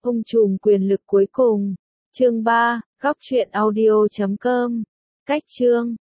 Ông trùm quyền lực cuối cùng. Chương 3, góc truyện audio.com. Cách chương